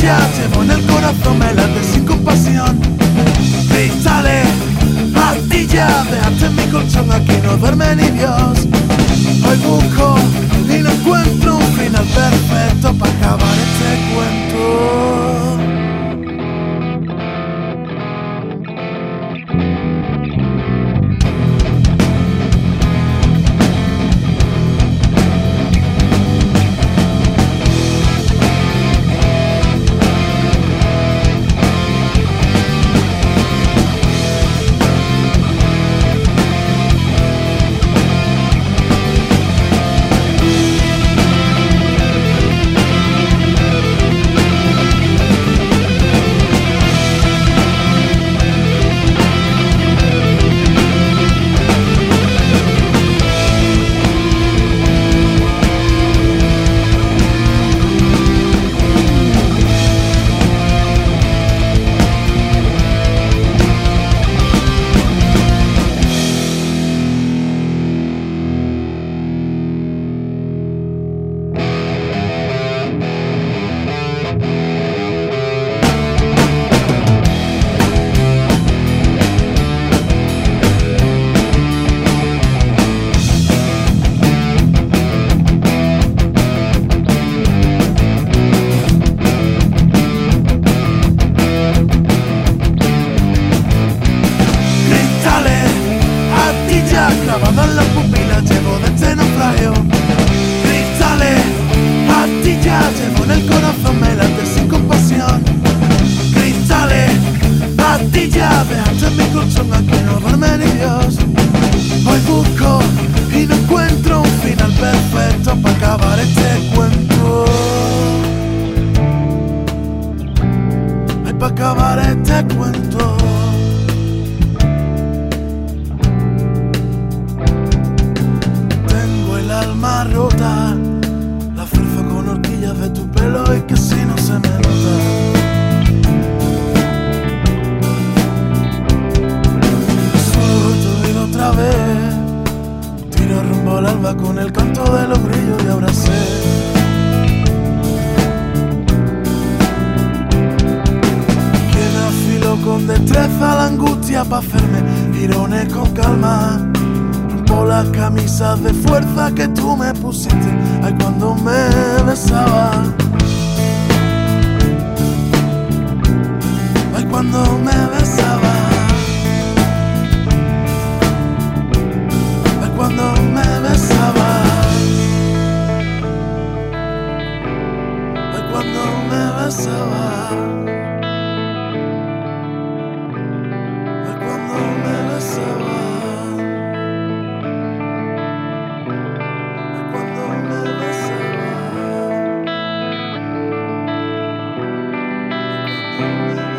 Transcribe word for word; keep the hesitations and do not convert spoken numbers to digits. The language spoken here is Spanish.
pastillas llevo en el corazón, me late sin compasión. Cristales, pastillas, dejaste en mi colchón, aquí no duerme ni Dios. Hoy busco y no encuentro un final perfecto para acabar este cuento. Clavado en las pupilas llevo de este naufragio. Cristales, pastillas llevo en el corazón, me late sin compasión. Cristales, pastillas, dejaste en mi colchón, aquí no duerme ni Dios. Hoy busco y no encuentro un final perfecto para acabar este cuento. Ay, para acabar este cuento. Alma rota, la fuerza con horquillas de tu pelo y que si no se me nota. Solo te oído otra vez, tiro rumbo al alba con el canto de los grillos y ahora sé que me afilo con destreza la angustia para hacerme girones con calma. Por las camisas de fuerza que tú me pusiste, ay, cuando me besabas, ay, cuando me besabas, ay, cuando me besabas, ay, cuando me besabas, ay, cuando me besabas. Thank you.